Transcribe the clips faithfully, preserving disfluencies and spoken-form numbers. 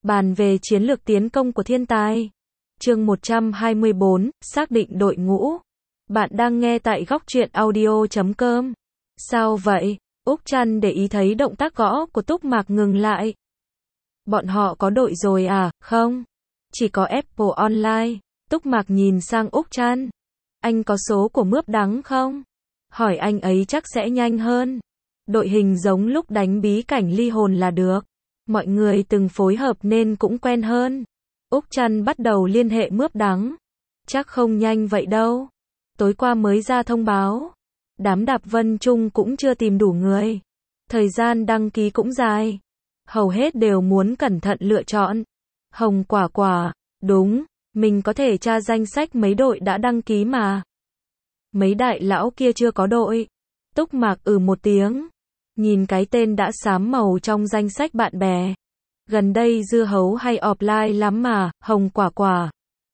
Bàn về chiến lược tiến công của thiên tài. Chương một trăm hai mươi bốn, xác định đội ngũ. Bạn đang nghe tại góc truyện audio chấm com. Sao vậy? Úc Trăn để ý thấy động tác gõ của Túc Mạc ngừng lại. Bọn họ có đội rồi à? Không. Chỉ có Apple Online. Túc Mạc nhìn sang Úc Trăn. Anh có số của Mướp Đắng không? Hỏi anh ấy chắc sẽ nhanh hơn. Đội hình giống lúc đánh bí cảnh ly hồn là được. Mọi người từng phối hợp nên cũng quen hơn. Úc Trăn bắt đầu liên hệ Mướp Đắng. Chắc không nhanh vậy đâu. Tối qua mới ra thông báo. Đám Đạp Vân Trung cũng chưa tìm đủ người. Thời gian đăng ký cũng dài. Hầu hết đều muốn cẩn thận lựa chọn. Hồng Quả Quả, đúng, mình có thể tra danh sách mấy đội đã đăng ký mà. Mấy đại lão kia chưa có đội. Túc Mạc ừ một tiếng. Nhìn cái tên đã xám màu trong danh sách bạn bè. Gần đây dưa hấu hay offline lắm mà, Hồng Quả Quả.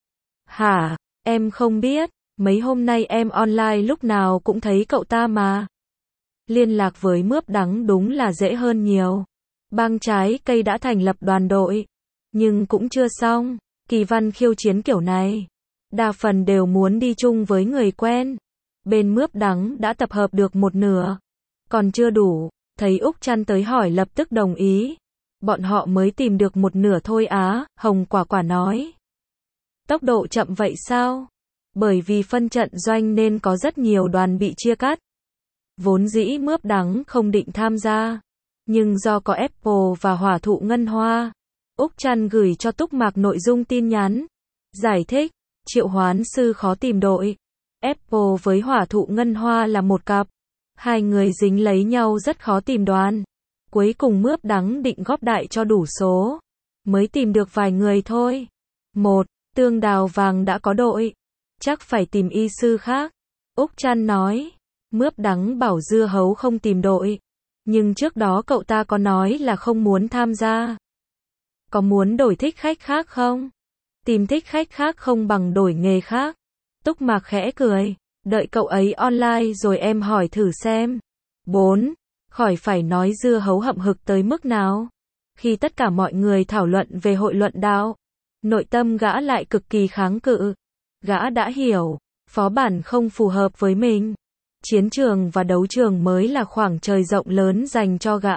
Hả, em không biết, mấy hôm nay em online lúc nào cũng thấy cậu ta mà. Liên lạc với Mướp Đắng đúng là dễ hơn nhiều. Bang Trái Cây đã thành lập đoàn đội. Nhưng cũng chưa xong, kỳ văn khiêu chiến kiểu này. Đa phần đều muốn đi chung với người quen. Bên Mướp Đắng đã tập hợp được một nửa. Còn chưa đủ, thấy Úc Trăn tới hỏi lập tức đồng ý. Bọn họ mới tìm được một nửa thôi á, Hồng Quả Quả nói. Tốc độ chậm vậy sao? Bởi vì phân trận doanh nên có rất nhiều đoàn bị chia cắt. Vốn dĩ Mướp Đắng không định tham gia. Nhưng do có Apple và Hỏa Thụ Ngân Hoa, Úc Trăn gửi cho Túc Mạc nội dung tin nhắn. Giải thích, Triệu Hoán Sư khó tìm đội. Apple với Hỏa Thụ Ngân Hoa là một cặp. Hai người dính lấy nhau rất khó tìm đoàn. Cuối cùng Mướp Đắng định góp đại cho đủ số. Mới tìm được vài người thôi. Một, Tương Đào Vàng đã có đội. Chắc phải tìm y sư khác. Úc Trăn nói. Mướp Đắng bảo dưa hấu không tìm đội. Nhưng trước đó cậu ta có nói là không muốn tham gia. Có muốn đổi thích khách khác không? Tìm thích khách khác không bằng đổi nghề khác. Túc Mạc khẽ cười. Đợi cậu ấy online rồi em hỏi thử xem. Bốn. Khỏi phải nói dưa hấu hậm hực tới mức nào. Khi tất cả mọi người thảo luận về hội luận đạo, nội tâm gã lại cực kỳ kháng cự. Gã đã hiểu, phó bản không phù hợp với mình. Chiến trường và đấu trường mới là khoảng trời rộng lớn dành cho gã.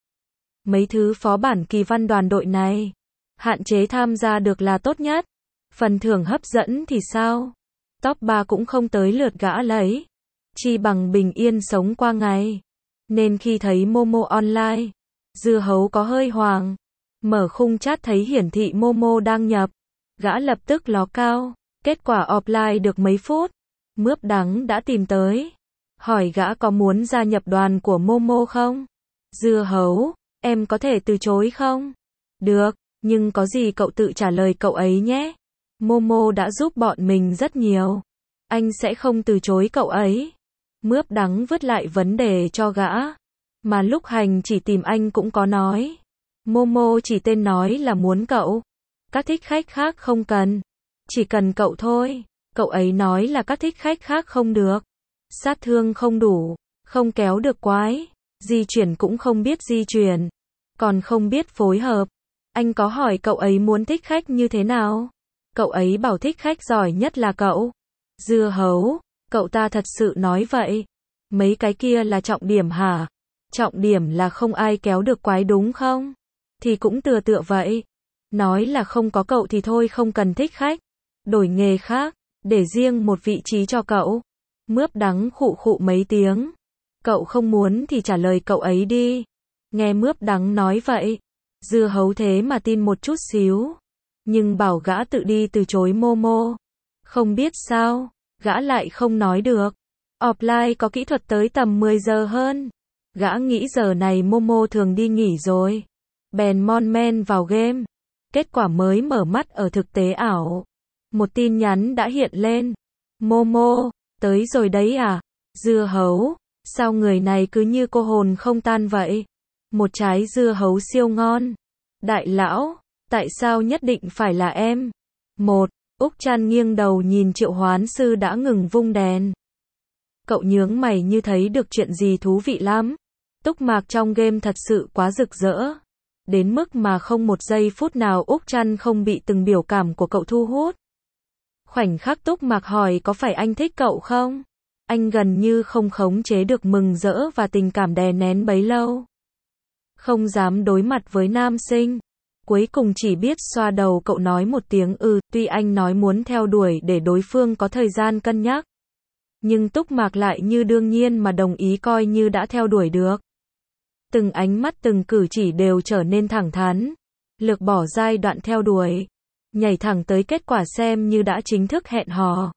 Mấy thứ phó bản kỳ văn đoàn đội này, hạn chế tham gia được là tốt nhất. Phần thưởng hấp dẫn thì sao? Top ba cũng không tới lượt gã lấy. Chi bằng bình yên sống qua ngày. Nên khi thấy Momo online, dưa hấu có hơi hoàng. Mở khung chat thấy hiển thị Momo đang nhập. Gã lập tức ló cao. Kết quả offline được mấy phút. Mướp Đắng đã tìm tới. Hỏi gã có muốn gia nhập đoàn của Momo không? Dưa hấu, em có thể từ chối không? Được, nhưng có gì cậu tự trả lời cậu ấy nhé. Momo đã giúp bọn mình rất nhiều. Anh sẽ không từ chối cậu ấy. Mướp Đắng vứt lại vấn đề cho gã. Mà lúc hành chỉ tìm anh cũng có nói. Momo chỉ tên nói là muốn cậu. Các thích khách khác không cần. Chỉ cần cậu thôi. Cậu ấy nói là các thích khách khác không được. Sát thương không đủ. Không kéo được quái. Di chuyển cũng không biết di chuyển. Còn không biết phối hợp. Anh có hỏi cậu ấy muốn thích khách như thế nào? Cậu ấy bảo thích khách giỏi nhất là cậu. Dưa hấu, cậu ta thật sự nói vậy. Mấy cái kia là trọng điểm hả? Trọng điểm là không ai kéo được quái đúng không? Thì cũng tựa tựa vậy. Nói là không có cậu thì thôi không cần thích khách. Đổi nghề khác, để riêng một vị trí cho cậu. Mướp Đắng khụ khụ mấy tiếng. Cậu không muốn thì trả lời cậu ấy đi. Nghe Mướp Đắng nói vậy. Dưa hấu thế mà tin một chút xíu. Nhưng bảo gã tự đi từ chối Momo. Không biết sao, gã lại không nói được. Offline có kỹ thuật tới tầm mười giờ hơn. Gã nghĩ giờ này Momo thường đi nghỉ rồi. Bèn mon men vào game. Kết quả mới mở mắt ở thực tế ảo. Một tin nhắn đã hiện lên. Momo, tới rồi đấy à? Dưa hấu, sao người này cứ như cô hồn không tan vậy? Một trái dưa hấu siêu ngon. Đại lão, tại sao nhất định phải là em? Một, Úc Trăn nghiêng đầu nhìn Triệu Hoán Sư đã ngừng vung đèn. Cậu nhướng mày như thấy được chuyện gì thú vị lắm. Túc Mạc trong game thật sự quá rực rỡ. đến mức mà không một giây phút nào Úc Trăn không bị từng biểu cảm của cậu thu hút. Khoảnh khắc Túc Mạc hỏi có phải anh thích cậu không? Anh gần như không khống chế được mừng rỡ và tình cảm đè nén bấy lâu. Không dám đối mặt với nam sinh. Cuối cùng chỉ biết xoa đầu cậu nói một tiếng ừ, tuy anh nói muốn theo đuổi để đối phương có thời gian cân nhắc. Nhưng Túc Mạc lại như đương nhiên mà đồng ý coi như đã theo đuổi được. Từng ánh mắt từng cử chỉ đều trở nên thẳng thắn. Lược bỏ giai đoạn theo đuổi. Nhảy thẳng tới kết quả xem như đã chính thức hẹn hò.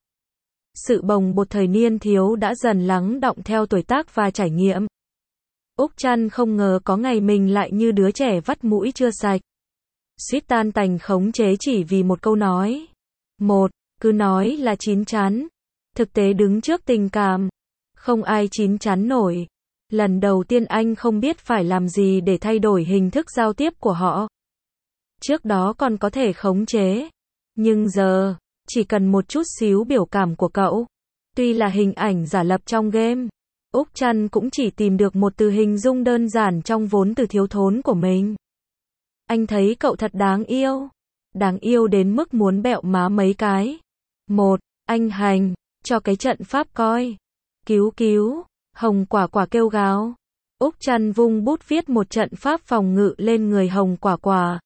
Sự bồng bột thời niên thiếu đã dần lắng đọng theo tuổi tác và trải nghiệm. Úc Trăn không ngờ có ngày mình lại như đứa trẻ vắt mũi chưa sạch. Suýt tan tành khống chế chỉ vì một câu nói. Một, cứ nói là chín chắn. Thực tế đứng trước tình cảm. Không ai chín chắn nổi. Lần đầu tiên anh không biết phải làm gì để thay đổi hình thức giao tiếp của họ. Trước đó còn có thể khống chế. Nhưng giờ, chỉ cần một chút xíu biểu cảm của cậu. Tuy là hình ảnh giả lập trong game, Úc Trăn cũng chỉ tìm được một từ hình dung đơn giản trong vốn từ thiếu thốn của mình. Anh thấy cậu thật đáng yêu. Đáng yêu đến mức muốn bẹo má mấy cái. Một, anh hành, cho cái trận pháp coi. Cứu cứu, Hồng Quả Quả kêu gào. Úc Trăn vung bút viết một trận pháp phòng ngự lên người Hồng Quả Quả.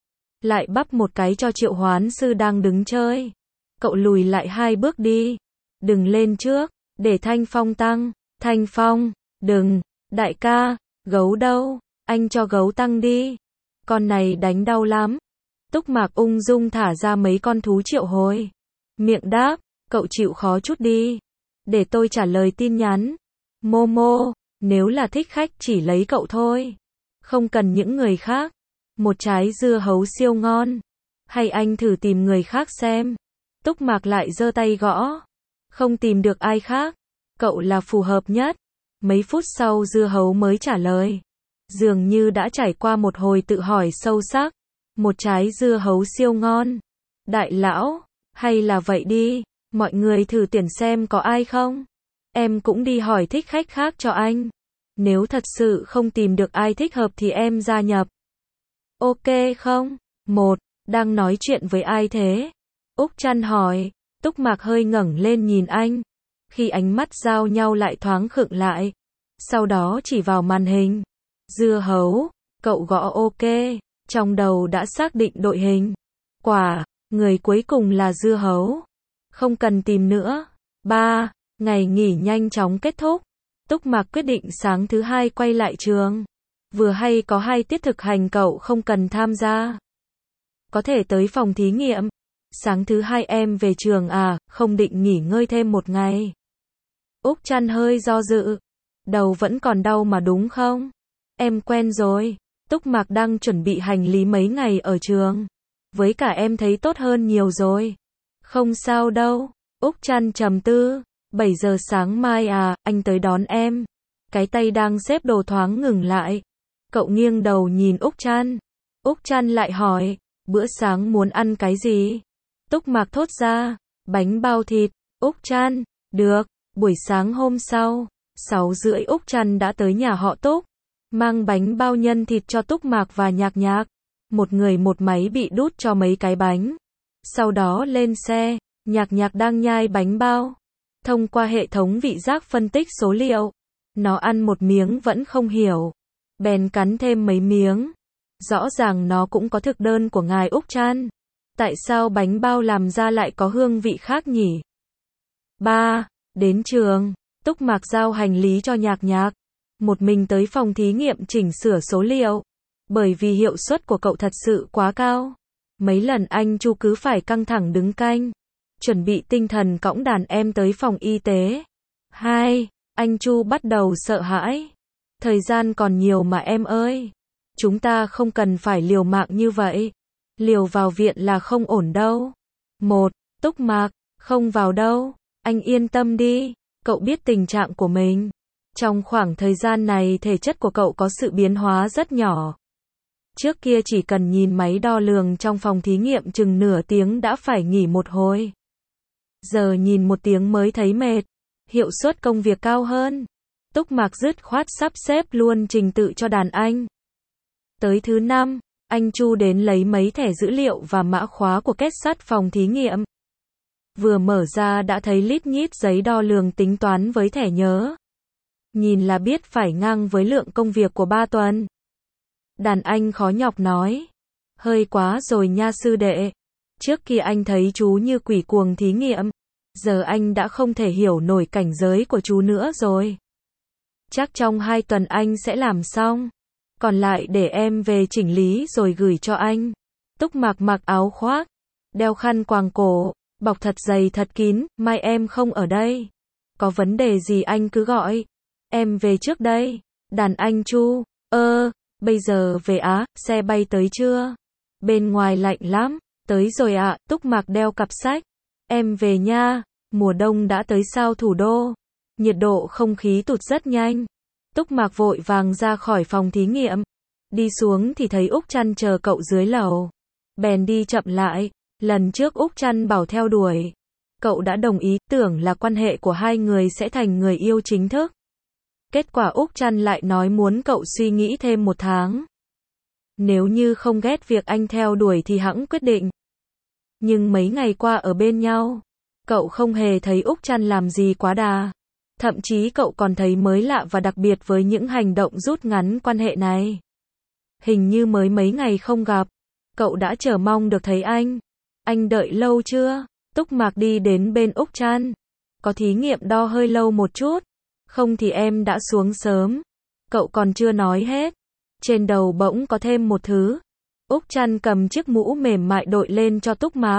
Lại bắp một cái cho Triệu Hoán Sư đang đứng chơi. Cậu lùi lại hai bước đi. Đừng lên trước, để Thanh Phong tăng. Thanh Phong, đừng, đại ca, gấu đâu, anh cho gấu tăng đi. Con này đánh đau lắm. Túc Mạc ung dung thả ra mấy con thú triệu hồi. Miệng đáp, cậu chịu khó chút đi. Để tôi trả lời tin nhắn. Momo, nếu là thích khách chỉ lấy cậu thôi. Không cần những người khác. Một trái dưa hấu siêu ngon. Hay anh thử tìm người khác xem. Túc Mạc lại giơ tay gõ. Không tìm được ai khác. Cậu là phù hợp nhất. Mấy phút sau dưa hấu mới trả lời. Dường như đã trải qua một hồi tự hỏi sâu sắc. Một trái dưa hấu siêu ngon. Đại lão, hay là vậy đi, mọi người thử tuyển xem có ai không. Em cũng đi hỏi thích khách khác cho anh. Nếu thật sự không tìm được ai thích hợp thì em gia nhập. Ok không? Một, đang nói chuyện với ai thế? Úc Trăn hỏi. Túc Mạc hơi ngẩng lên nhìn anh. Khi ánh mắt giao nhau lại thoáng khựng lại. Sau đó chỉ vào màn hình. Dưa hấu, cậu gõ ok. Trong đầu đã xác định đội hình. Quả, người cuối cùng là dưa hấu. Không cần tìm nữa. Ba, ngày nghỉ nhanh chóng kết thúc. Túc Mạc quyết định sáng thứ hai quay lại trường. Vừa hay có hai tiết thực hành cậu không cần tham gia. Có thể tới phòng thí nghiệm. Sáng thứ hai em về trường à, không định nghỉ ngơi thêm một ngày. Úc Trăn hơi do dự. Đầu vẫn còn đau mà đúng không? Em quen rồi. Túc Mạc đang chuẩn bị hành lý mấy ngày ở trường. Với cả em thấy tốt hơn nhiều rồi. Không sao đâu. Úc Trăn trầm tư. bảy giờ sáng mai à, anh tới đón em. Cái tay đang xếp đồ thoáng ngừng lại. Cậu nghiêng đầu nhìn Úc Trăn. Úc Trăn lại hỏi, bữa sáng muốn ăn cái gì? Túc Mạc thốt ra, bánh bao thịt. Úc Trăn, được. Buổi sáng hôm sau, sáu rưỡi Úc Trăn đã tới nhà họ Túc. Mang bánh bao nhân thịt cho Túc Mạc và Nhạc Nhạc. Một người một máy bị đút cho mấy cái bánh. Sau đó lên xe, Nhạc Nhạc đang nhai bánh bao. Thông qua hệ thống vị giác phân tích số liệu. Nó ăn một miếng vẫn không hiểu. Bèn cắn thêm mấy miếng. Rõ ràng nó cũng có thực đơn của ngài Úc Trăn. Tại sao bánh bao làm ra lại có hương vị khác nhỉ? Ba, đến trường, Túc Mạc giao hành lý cho Nhạc Nhạc. Một mình tới phòng thí nghiệm chỉnh sửa số liệu. Bởi vì hiệu suất của cậu thật sự quá cao. Mấy lần anh Chu cứ phải căng thẳng đứng canh. Chuẩn bị tinh thần cõng đàn em tới phòng y tế. Hai, anh Chu bắt đầu sợ hãi. Thời gian còn nhiều mà em ơi. Chúng ta không cần phải liều mạng như vậy. Liều vào viện là không ổn đâu. Một, Túc Mạc, không vào đâu. Anh yên tâm đi. Cậu biết tình trạng của mình. Trong khoảng thời gian này thể chất của cậu có sự biến hóa rất nhỏ. Trước kia chỉ cần nhìn máy đo lường trong phòng thí nghiệm chừng nửa tiếng đã phải nghỉ một hồi. Giờ nhìn một tiếng mới thấy mệt. Hiệu suất công việc cao hơn. Túc Mạc dứt khoát sắp xếp luôn trình tự cho đàn anh. Tới thứ năm, anh Chu đến lấy mấy thẻ dữ liệu và mã khóa của kết sắt phòng thí nghiệm. Vừa mở ra đã thấy lít nhít giấy đo lường tính toán với thẻ nhớ. Nhìn là biết phải ngang với lượng công việc của ba tuần. Đàn anh khó nhọc nói. Hơi quá rồi nha sư đệ. Trước kia anh thấy chú như quỷ cuồng thí nghiệm. Giờ anh đã không thể hiểu nổi cảnh giới của chú nữa rồi. Chắc trong hai tuần anh sẽ làm xong. Còn lại để em về chỉnh lý rồi gửi cho anh. Túc Mạc mặc áo khoác, đeo khăn quàng cổ, bọc thật dày thật kín, mai em không ở đây. Có vấn đề gì anh cứ gọi. Em về trước đây. Đàn anh Chu, ơ, bây giờ về á, xe bay tới chưa? Bên ngoài lạnh lắm. Tới rồi ạ, Túc Mạc đeo cặp sách. Em về nha, mùa đông đã tới sao thủ đô. Nhiệt độ không khí tụt rất nhanh. Túc Mạc vội vàng ra khỏi phòng thí nghiệm. Đi xuống thì thấy Úc Trăn chờ cậu dưới lầu. Bèn đi chậm lại. Lần trước Úc Trăn bảo theo đuổi. Cậu đã đồng ý, tưởng là quan hệ của hai người sẽ thành người yêu chính thức. Kết quả Úc Trăn lại nói muốn cậu suy nghĩ thêm một tháng. Nếu như không ghét việc anh theo đuổi thì hẵng quyết định. Nhưng mấy ngày qua ở bên nhau, cậu không hề thấy Úc Trăn làm gì quá đà. Thậm chí cậu còn thấy mới lạ và đặc biệt với những hành động rút ngắn quan hệ này. Hình như mới mấy ngày không gặp, cậu đã chờ mong được thấy anh. Anh đợi lâu chưa? Túc Mạc đi đến bên Úc Trăn. Có thí nghiệm đo hơi lâu một chút. Không thì em đã xuống sớm. Cậu còn chưa nói hết. Trên đầu bỗng có thêm một thứ. Úc Trăn cầm chiếc mũ mềm mại đội lên cho Túc Mạc.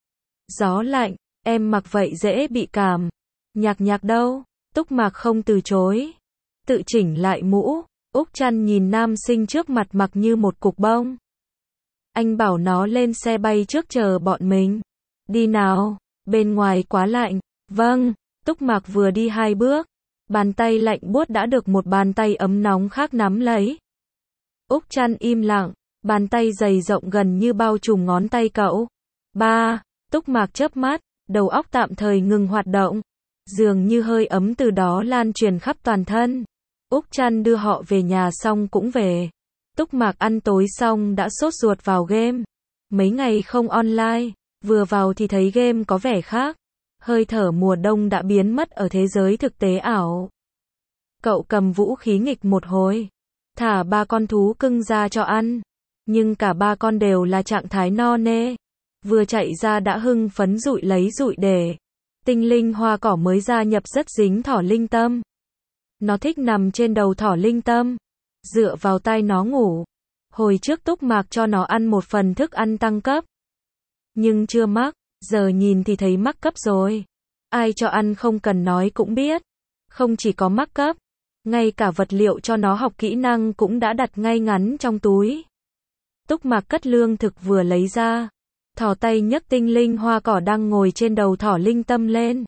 Gió lạnh, em mặc vậy dễ bị cảm. Nhạc nhạc đâu? Túc Mạc không từ chối. Tự chỉnh lại mũ. Úc Trăn nhìn nam sinh trước mặt mặc như một cục bông. Anh bảo nó lên xe bay trước chờ bọn mình. Đi nào, bên ngoài quá lạnh. Vâng, Túc Mạc vừa đi hai bước. Bàn tay lạnh buốt đã được một bàn tay ấm nóng khác nắm lấy. Úc Trăn im lặng, bàn tay dày rộng gần như bao trùm ngón tay cậu. Ba, Túc Mạc chớp mắt, đầu óc tạm thời ngừng hoạt động. Dường như hơi ấm từ đó lan truyền khắp toàn thân. Úc Trăn đưa họ về nhà xong cũng về. Túc Mạc ăn tối xong đã sốt ruột vào game. Mấy ngày không online, vừa vào thì thấy game có vẻ khác. Hơi thở mùa đông đã biến mất ở thế giới thực tế ảo. Cậu cầm vũ khí nghịch một hồi. Thả ba con thú cưng ra cho ăn. Nhưng cả ba con đều là trạng thái no nê. Vừa chạy ra đã hưng phấn dụi lấy dụi để. Tinh linh hoa cỏ mới gia nhập rất dính thỏ linh tâm. Nó thích nằm trên đầu thỏ linh tâm. Dựa vào tai nó ngủ. Hồi trước Túc Mạc cho nó ăn một phần thức ăn tăng cấp. Nhưng chưa mắc. Giờ nhìn thì thấy mắc cấp rồi. Ai cho ăn không cần nói cũng biết. Không chỉ có mắc cấp. Ngay cả vật liệu cho nó học kỹ năng cũng đã đặt ngay ngắn trong túi. Túc Mạc cất lương thực vừa lấy ra. Thỏ tay nhấc tinh linh hoa cỏ đang ngồi trên đầu thỏ linh tâm lên.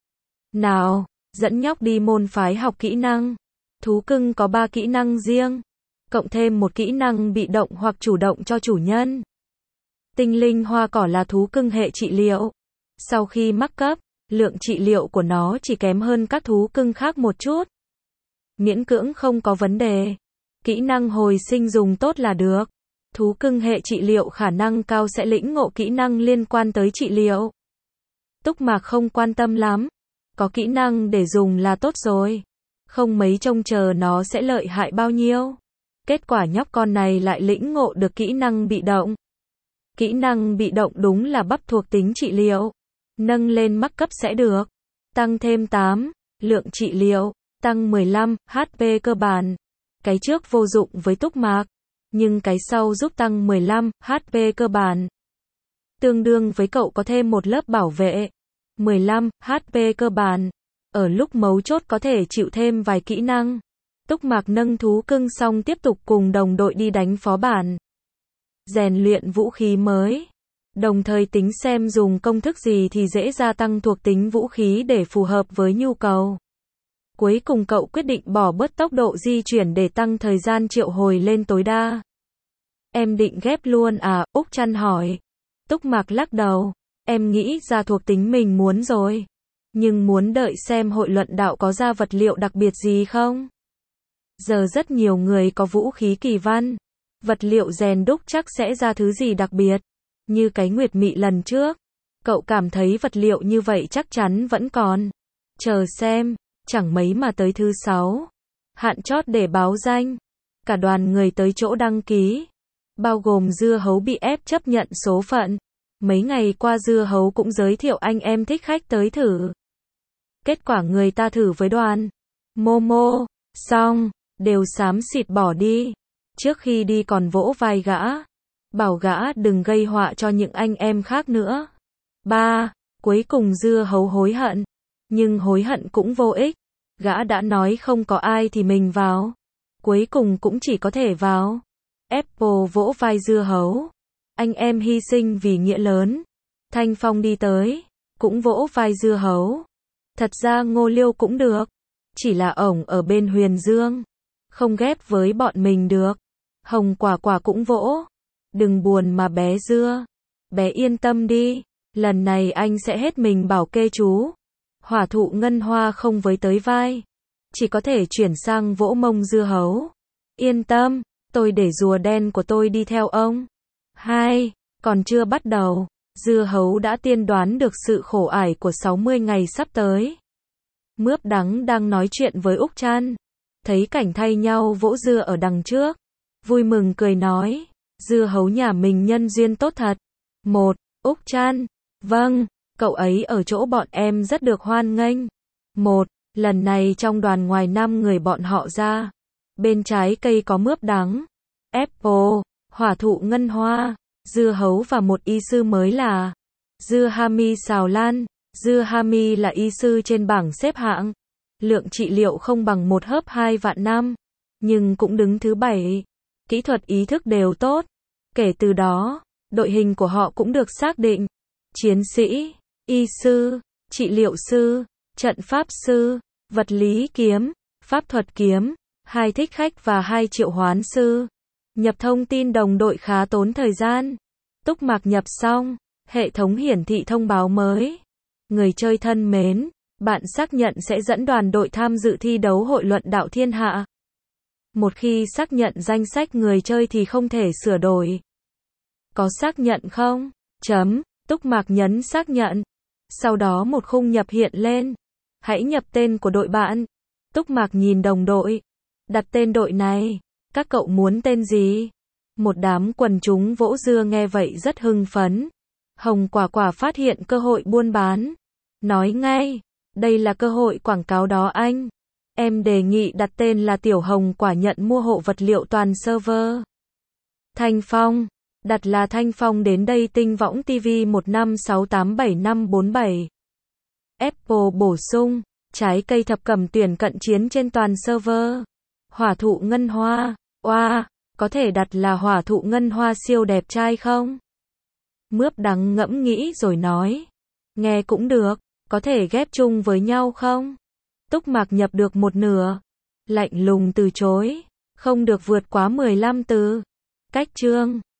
Nào, dẫn nhóc đi môn phái học kỹ năng. Thú cưng có ba kỹ năng riêng. Cộng thêm một kỹ năng bị động hoặc chủ động cho chủ nhân. Tinh linh hoa cỏ là thú cưng hệ trị liệu. Sau khi mắc cấp, lượng trị liệu của nó chỉ kém hơn các thú cưng khác một chút. Miễn cưỡng không có vấn đề. Kỹ năng hồi sinh dùng tốt là được. Thú cưng hệ trị liệu khả năng cao sẽ lĩnh ngộ kỹ năng liên quan tới trị liệu. Túc Mạc không quan tâm lắm. Có kỹ năng để dùng là tốt rồi. Không mấy trông chờ nó sẽ lợi hại bao nhiêu. Kết quả nhóc con này lại lĩnh ngộ được kỹ năng bị động. Kỹ năng bị động đúng là bắp thuộc tính trị liệu. Nâng lên mắc cấp sẽ được. Tăng thêm tám, lượng trị liệu. Tăng mười lăm, hát pê cơ bản. Cái trước vô dụng với Túc Mạc. Nhưng cái sau giúp tăng mười lăm, hát pê cơ bản. Tương đương với cậu có thêm một lớp bảo vệ. mười lăm, hát pê cơ bản. Ở lúc mấu chốt có thể chịu thêm vài kỹ năng. Túc Mạc nâng thú cưng xong tiếp tục cùng đồng đội đi đánh phó bản. Rèn luyện vũ khí mới. Đồng thời tính xem dùng công thức gì thì dễ gia tăng thuộc tính vũ khí để phù hợp với nhu cầu. Cuối cùng cậu quyết định bỏ bớt tốc độ di chuyển để tăng thời gian triệu hồi lên tối đa. Em định ghép luôn à? Úc Trăn hỏi. Túc Mạc lắc đầu. Em nghĩ ra thuộc tính mình muốn rồi. Nhưng muốn đợi xem hội luận đạo có ra vật liệu đặc biệt gì không? Giờ rất nhiều người có vũ khí kỳ văn. Vật liệu rèn đúc chắc sẽ ra thứ gì đặc biệt. Như cái nguyệt mị lần trước. Cậu cảm thấy vật liệu như vậy chắc chắn vẫn còn. Chờ xem, chẳng mấy mà tới thứ sáu. Hạn chót để báo danh. Cả đoàn người tới chỗ đăng ký. Bao gồm Dưa Hấu bị ép chấp nhận số phận. Mấy ngày qua Dưa Hấu cũng giới thiệu anh em thích khách tới thử. Kết quả người ta thử với đoàn Momo, xong, đều xám xịt bỏ đi. Trước khi đi còn vỗ vai gã. Bảo gã đừng gây họa cho những anh em khác nữa. Ba, cuối cùng Dưa Hấu hối hận. Nhưng hối hận cũng vô ích. Gã đã nói không có ai thì mình vào. Cuối cùng cũng chỉ có thể vào. Apple vỗ vai Dưa Hấu. Anh em hy sinh vì nghĩa lớn. Thanh Phong đi tới. Cũng vỗ vai Dưa Hấu. Thật ra Ngô Liêu cũng được. Chỉ là ổng ở bên Huyền Dương. Không ghép với bọn mình được. Hồng Quả Quả cũng vỗ. Đừng buồn mà bé Dưa. Bé yên tâm đi. Lần này anh sẽ hết mình bảo kê chú. Hỏa thụ ngân hoa không với tới vai. Chỉ có thể chuyển sang vỗ mông Dưa Hấu. Yên tâm, tôi để rùa đen của tôi đi theo ông. Hai, còn chưa bắt đầu. Dưa Hấu đã tiên đoán được sự khổ ải của sáu mươi ngày sắp tới. Mướp Đắng đang nói chuyện với Úc Trăn. Thấy cảnh thay nhau vỗ dưa ở đằng trước. Vui mừng cười nói. Dưa Hấu nhà mình nhân duyên tốt thật. Một, Úc Trăn. Vâng, cậu ấy ở chỗ bọn em rất được hoan nghênh. Một, lần này trong đoàn ngoài năm người bọn họ ra. Bên trái cây có Mướp Đắng, Apple, Hỏa thụ ngân hoa, Dưa Hấu và một y sư mới là Dưa Hami Xào Lan. Dưa Hami là y sư trên bảng xếp hạng. Lượng trị liệu không bằng một hớp hai vạn năm. Nhưng cũng đứng thứ bảy. Kỹ thuật ý thức đều tốt. Kể từ đó, đội hình của họ cũng được xác định. Chiến sĩ, y sư, trị liệu sư, trận pháp sư, vật lý kiếm, pháp thuật kiếm, hai thích khách và hai triệu hoán sư. Nhập thông tin đồng đội khá tốn thời gian. Túc Mạc nhập xong, hệ thống hiển thị thông báo mới. Người chơi thân mến, bạn xác nhận sẽ dẫn đoàn đội tham dự thi đấu hội luận đạo thiên hạ. Một khi xác nhận danh sách người chơi thì không thể sửa đổi. Có xác nhận không? Chấm. Túc Mạc nhấn xác nhận. Sau đó một khung nhập hiện lên. Hãy nhập tên của đội bạn. Túc Mạc nhìn đồng đội. Đặt tên đội này. Các cậu muốn tên gì? Một đám quần chúng vỗ dưa nghe vậy rất hưng phấn. Hồng Quả Quả phát hiện cơ hội buôn bán. Nói ngay. Đây là cơ hội quảng cáo đó anh. Em đề nghị đặt tên là Tiểu Hồng Quả nhận mua hộ vật liệu toàn server. Thanh Phong. Đặt là Thanh Phong đến đây Tinh Võng ti vi một năm sáu tám bảy năm bốn bảy. Apple bổ sung. Trái cây thập cẩm tuyển cận chiến trên toàn server. Hỏa thụ ngân hoa. Oa, wow, có thể đặt là hỏa thụ ngân hoa siêu đẹp trai không? Mướp Đắng ngẫm nghĩ rồi nói. Nghe cũng được, có thể ghép chung với nhau không? Túc Mạc nhập được một nửa. Lạnh lùng từ chối. Không được vượt quá mười lăm từ. Cách chương.